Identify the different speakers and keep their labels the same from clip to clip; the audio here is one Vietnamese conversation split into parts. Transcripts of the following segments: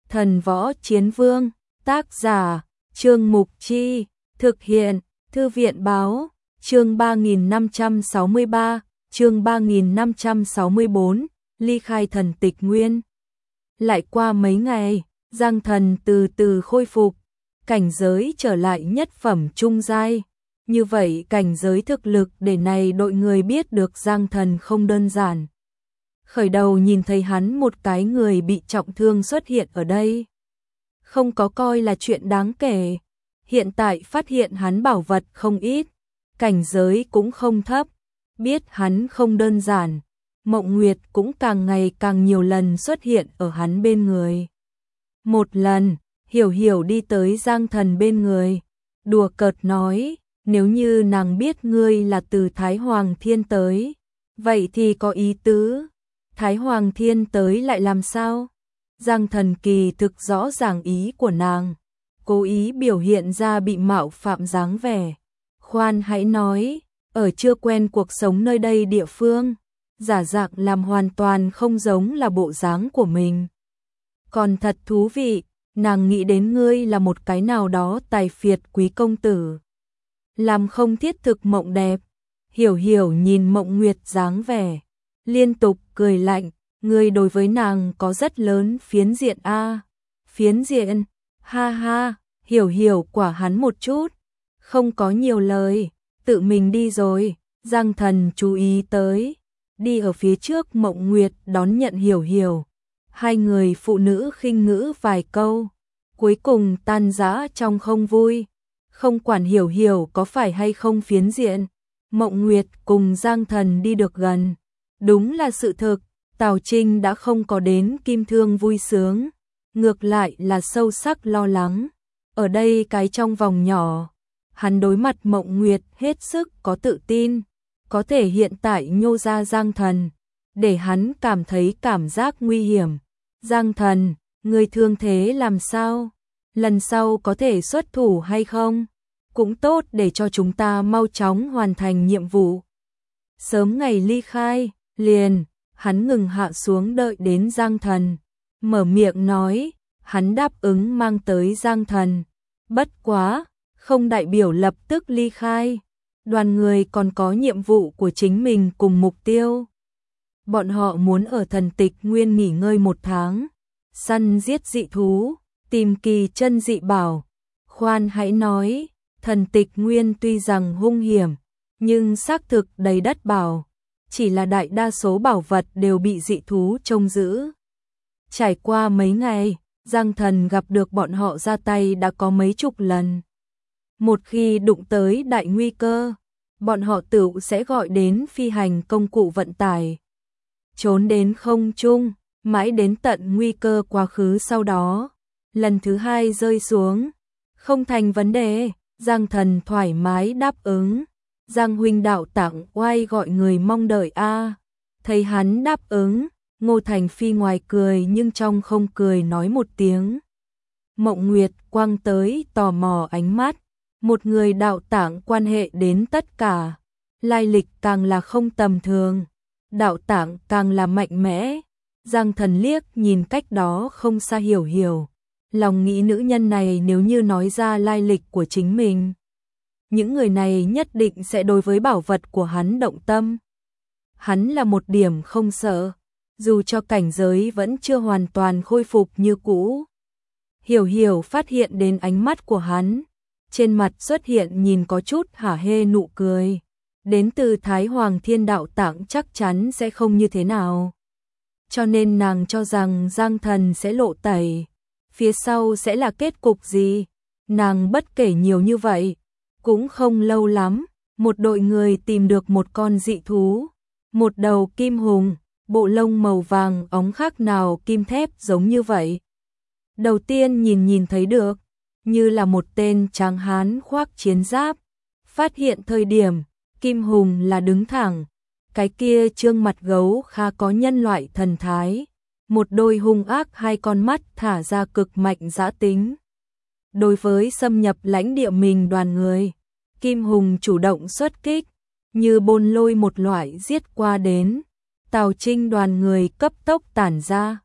Speaker 1: Thần Võ Chiến Vương, tác giả, Trương Mục Chi, thực hiện, Thư viện Báo, chương 3563, chương 3564, ly khai thần tịch nguyên. Lại qua mấy ngày, Giang Thần từ từ khôi phục, cảnh giới trở lại nhất phẩm trung giai. Như vậy cảnh giới thực lực để này đội người biết được Giang Thần không đơn giản. Khởi đầu nhìn thấy hắn một cái người bị trọng thương xuất hiện ở đây, không có coi là chuyện đáng kể. Hiện tại phát hiện hắn bảo vật không ít, cảnh giới cũng không thấp, biết hắn không đơn giản. Mộng Nguyệt cũng càng ngày càng nhiều lần xuất hiện ở hắn bên người. Một lần, Hiểu Hiểu đi tới Giang Thần bên người, đùa cợt nói, nếu như nàng biết ngươi là từ Thái Hoàng Thiên tới, vậy thì có ý tứ. Thái Hoàng Thiên tới lại làm sao? Giang Thần kỳ thực rõ ràng ý của nàng, cố ý biểu hiện ra bị mạo phạm dáng vẻ. Khoan hãy nói, ở chưa quen cuộc sống nơi đây địa phương, giả dạng làm hoàn toàn không giống là bộ dáng của mình. Còn thật thú vị, nàng nghĩ đến ngươi là một cái nào đó tài phiệt quý công tử. Làm không thiết thực mộng đẹp. Hiểu Hiểu nhìn Mộng Nguyệt dáng vẻ, liên tục cười lạnh, ngươi đối với nàng có rất lớn phiến diện a. Phiến diện? Ha ha, Hiểu Hiểu quả hắn một chút, không có nhiều lời, tự mình đi rồi. Giang Thần chú ý tới, đi ở phía trước Mộng Nguyệt đón nhận Hiểu Hiểu. Hai người phụ nữ khinh ngữ vài câu, cuối cùng tan rã trong không vui. Không quản Hiểu Hiểu có phải hay không phiến diện, Mộng Nguyệt cùng Giang Thần đi được gần. Đúng là sự thực, Tào Trinh đã không có đến kim thương vui sướng, ngược lại là sâu sắc lo lắng. Ở đây cái trong vòng nhỏ, hắn đối mặt Mộng Nguyệt hết sức có tự tin, có thể hiện tại nhô ra Giang Thần, để hắn cảm thấy cảm giác nguy hiểm. Giang Thần, người thương thế làm sao? Lần sau có thể xuất thủ hay không? Cũng tốt để cho chúng ta mau chóng hoàn thành nhiệm vụ. Sớm ngày ly khai, liền, hắn ngừng hạ xuống đợi đến Giang Thần. Mở miệng nói, hắn đáp ứng mang tới Giang Thần. Bất quá, không đại biểu lập tức ly khai. Đoàn người còn có nhiệm vụ của chính mình cùng mục tiêu. Bọn họ muốn ở thần tịch nguyên nghỉ ngơi 1 tháng, săn giết dị thú, tìm kỳ chân dị bảo. Khoan hãy nói, thần tịch nguyên tuy rằng hung hiểm, nhưng xác thực đầy đất bảo, chỉ là đại đa số bảo vật đều bị dị thú trông giữ. Trải qua mấy ngày, Giang Thần gặp được bọn họ ra tay đã có mấy chục lần. Một khi đụng tới đại nguy cơ, bọn họ tự sẽ gọi đến phi hành công cụ vận tải, trốn đến không trung, mãi đến tận nguy cơ quá khứ sau đó, lần thứ 2 rơi xuống, không thành vấn đề. Giang Thần thoải mái đáp ứng. Giang huynh đạo tặng oai gọi người mong đợi a. Thấy hắn đáp ứng, Ngô Thành Phi ngoài cười nhưng trong không cười nói một tiếng. Mộng Nguyệt quăng tới tò mò ánh mắt, một người đạo tạng quan hệ đến tất cả, lai lịch càng là không tầm thường, đạo tạng càng là mạnh mẽ. Giang Thần liếc nhìn cách đó không xa Hiểu Hiểu, lòng nghĩ nữ nhân này nếu như nói ra lai lịch của chính mình, những người này nhất định sẽ đối với bảo vật của hắn động tâm. Hắn là một điểm không sợ, dù cho cảnh giới vẫn chưa hoàn toàn khôi phục như cũ. Hiểu Hiểu phát hiện đến ánh mắt của hắn, trên mặt xuất hiện nhìn có chút hả hê nụ cười. Đến từ Thái Hoàng Thiên đạo tạng chắc chắn sẽ không như thế nào. Cho nên nàng cho rằng Giang Thần sẽ lộ tẩy, phía sau sẽ là kết cục gì. Nàng bất kể nhiều như vậy, cũng không lâu lắm, một đội người tìm được một con dị thú, một đầu kim hùng, bộ lông màu vàng óng khác nào kim thép giống như vậy. Đầu tiên nhìn thấy được, như là một tên tráng hán khoác chiến giáp. Phát hiện thời điểm, kim hùng là đứng thẳng, cái kia trương mặt gấu khá có nhân loại thần thái, một đôi hung ác 2 con mắt thả ra cực mạnh dã tính. Đối với xâm nhập lãnh địa mình đoàn người, kim hùng chủ động xuất kích, như bôn lôi một loại giết qua đến. Tào Trinh đoàn người cấp tốc tản ra,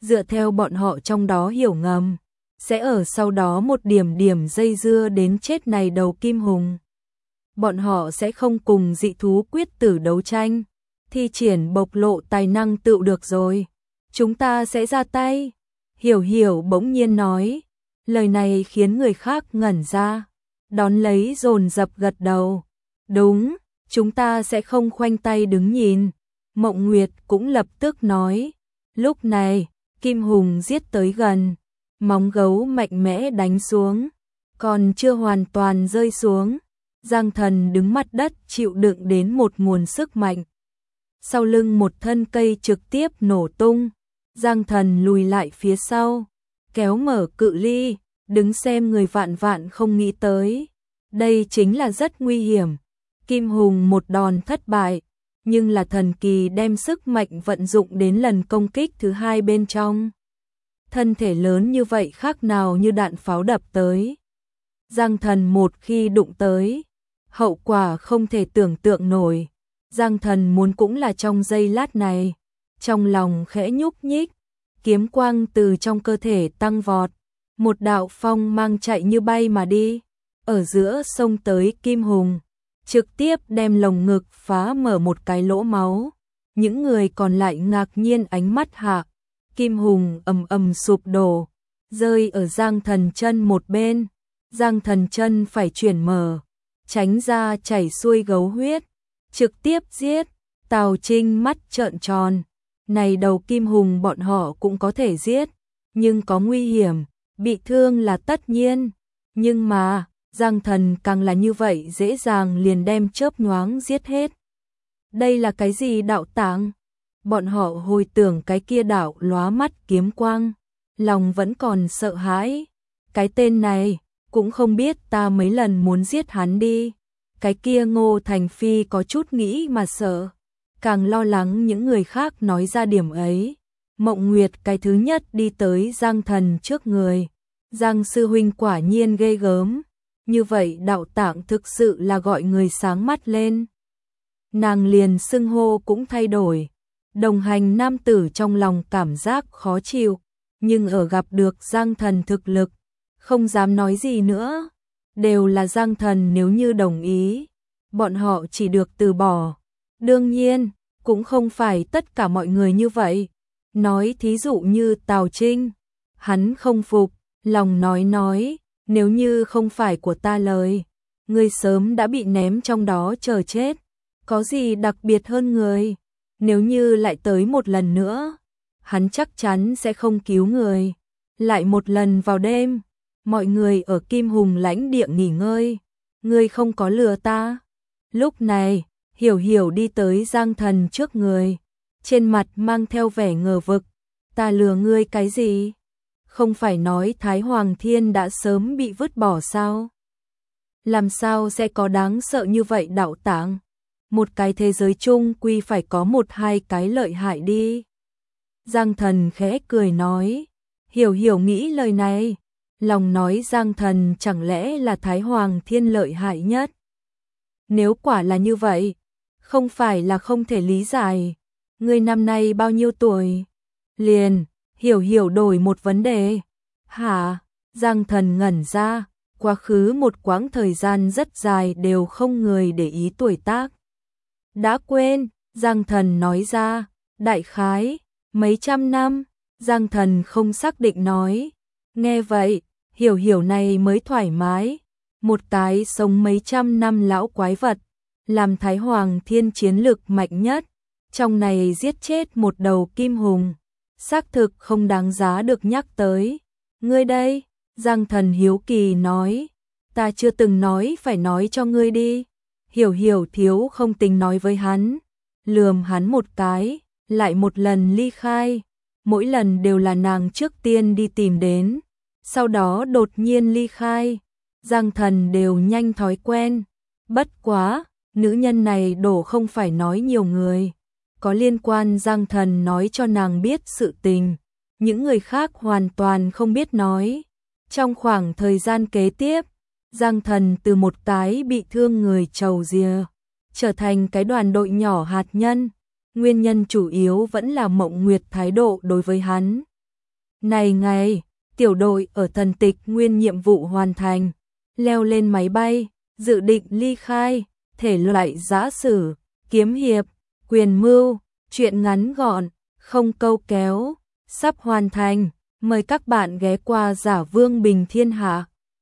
Speaker 1: dựa theo bọn họ trong đó hiểu ngầm, sẽ ở sau đó một điểm điểm dây dưa đến chết này đầu Kim Hùng. Bọn họ sẽ không cùng dị thú quyết tử đấu tranh, thi triển bộc lộ tài năng tựu được rồi. Chúng ta sẽ ra tay. Hiểu Hiểu bỗng nhiên nói, lời này khiến người khác ngẩn ra, đón lấy dồn dập gật đầu. Đúng, chúng ta sẽ không khoanh tay đứng nhìn. Mộng Nguyệt cũng lập tức nói. Lúc này, Kim Hùng giết tới gần, móng gấu mạnh mẽ đánh xuống, còn chưa hoàn toàn rơi xuống. Giang Thần đứng mặt đất chịu đựng đến một nguồn sức mạnh. Sau lưng một thân cây trực tiếp nổ tung, Giang Thần lùi lại phía sau, kéo mở cự ly, đứng xem người vạn vạn không nghĩ tới. Đây chính là rất nguy hiểm. Kim Hùng một đòn thất bại, nhưng là thần kỳ đem sức mạnh vận dụng đến lần công kích thứ hai bên trong. Thân thể lớn như vậy khác nào như đạn pháo đập tới. Giang Thần một khi đụng tới, hậu quả không thể tưởng tượng nổi. Giang Thần muốn cũng là trong giây lát này, trong lòng khẽ nhúc nhích, kiếm quang từ trong cơ thể tăng vọt, một đạo phong mang chạy như bay mà đi, ở giữa sông tới Kim Hùng, trực tiếp đem lồng ngực phá mở một cái lỗ máu. Những người còn lại ngạc nhiên ánh mắt hạ, Kim Hùng ầm ầm sụp đổ, rơi ở Giang Thần chân một bên. Giang Thần chân phải chuyển mở, tránh ra chảy xuôi gấu huyết, trực tiếp giết. Tào Trinh mắt trợn tròn, này đầu Kim Hùng bọn họ cũng có thể giết, nhưng có nguy hiểm, bị thương là tất nhiên. Nhưng mà, Giang Thần càng là như vậy dễ dàng liền đem chớp nhoáng giết hết. Đây là cái gì đạo tàng? Bọn họ hồi tưởng cái kia đạo lóa mắt kiếm quang, lòng vẫn còn sợ hãi. Cái tên này, cũng không biết ta mấy lần muốn giết hắn đi. Cái kia Ngô Thành Phi có chút nghĩ mà sợ, càng lo lắng những người khác nói ra điểm ấy. Mộng Nguyệt cái thứ nhất đi tới Giang Thần trước người. Giang sư huynh quả nhiên ghê gớm, như vậy đạo tạng thực sự là gọi người sáng mắt lên. Nàng liền xưng hô cũng thay đổi. Đồng hành nam tử trong lòng cảm giác khó chịu, nhưng ở gặp được Giang Thần thực lực, không dám nói gì nữa. Đều là Giang Thần nếu như đồng ý, bọn họ chỉ được từ bỏ. Đương nhiên, cũng không phải tất cả mọi người như vậy. Nói thí dụ như Tào Trinh, hắn không phục, lòng nói, nếu như không phải của ta lời, ngươi sớm đã bị ném trong đó chờ chết. Có gì đặc biệt hơn người? Nếu như lại tới một lần nữa, hắn chắc chắn sẽ không cứu người. Lại một lần vào đêm, mọi người ở Kim Hùng lãnh địa nghỉ ngơi, ngươi không có lừa ta. Lúc này, Hiểu Hiểu đi tới Giang Thần trước người, trên mặt mang theo vẻ ngờ vực. Ta lừa ngươi cái gì? Không phải nói Thái Hoàng Thiên đã sớm bị vứt bỏ sao? Làm sao sẽ có đáng sợ như vậy đạo tạng? Một cái thế giới chung quy phải có một hai cái lợi hại đi. Giang Thần khẽ cười nói. Hiểu Hiểu nghĩ lời này, lòng nói Giang Thần chẳng lẽ là Thái Hoàng Thiên lợi hại nhất? Nếu quả là như vậy, không phải là không thể lý giải. Ngươi năm nay bao nhiêu tuổi? Liền, Hiểu Hiểu đổi một vấn đề. Hả? Giang Thần ngẩn ra, quá khứ một quãng thời gian rất dài đều không người để ý tuổi tác. Đã quên, Giang Thần nói ra, đại khái, mấy trăm năm. Giang Thần không xác định nói. Nghe vậy, Hiểu Hiểu này mới thoải mái. Một cái sống mấy trăm năm lão quái vật, làm Thái Hoàng Thiên chiến lực mạnh nhất, trong này giết chết một đầu Kim Hùng, xác thực không đáng giá được nhắc tới. Ngươi đây, Giang Thần hiếu kỳ nói, ta chưa từng nói phải nói cho ngươi đi. Hiểu Hiểu thiếu không tính nói với hắn, lườm hắn một cái, lại một lần ly khai. Mỗi lần đều là nàng trước tiên đi tìm đến, sau đó đột nhiên ly khai. Giang Thần đều nhanh thói quen. Bất quá, nữ nhân này đổ không phải nói nhiều người. Có liên quan Giang Thần nói cho nàng biết sự tình, những người khác hoàn toàn không biết nói. Trong khoảng thời gian kế tiếp, Giang Thần từ một cái bị thương người trầu rìa, trở thành cái đoàn đội nhỏ hạt nhân. Nguyên nhân chủ yếu vẫn là Mộng Nguyệt thái độ đối với hắn. Này ngày, tiểu đội ở Thần Tịch Nguyên nhiệm vụ hoàn thành, leo lên máy bay, dự định ly khai, thể loại giã sử, kiếm hiệp, quyền mưu, truyện ngắn gọn, không câu kéo, sắp hoàn thành, mời các bạn ghé qua Giả Vương Bình Thiên Hạ.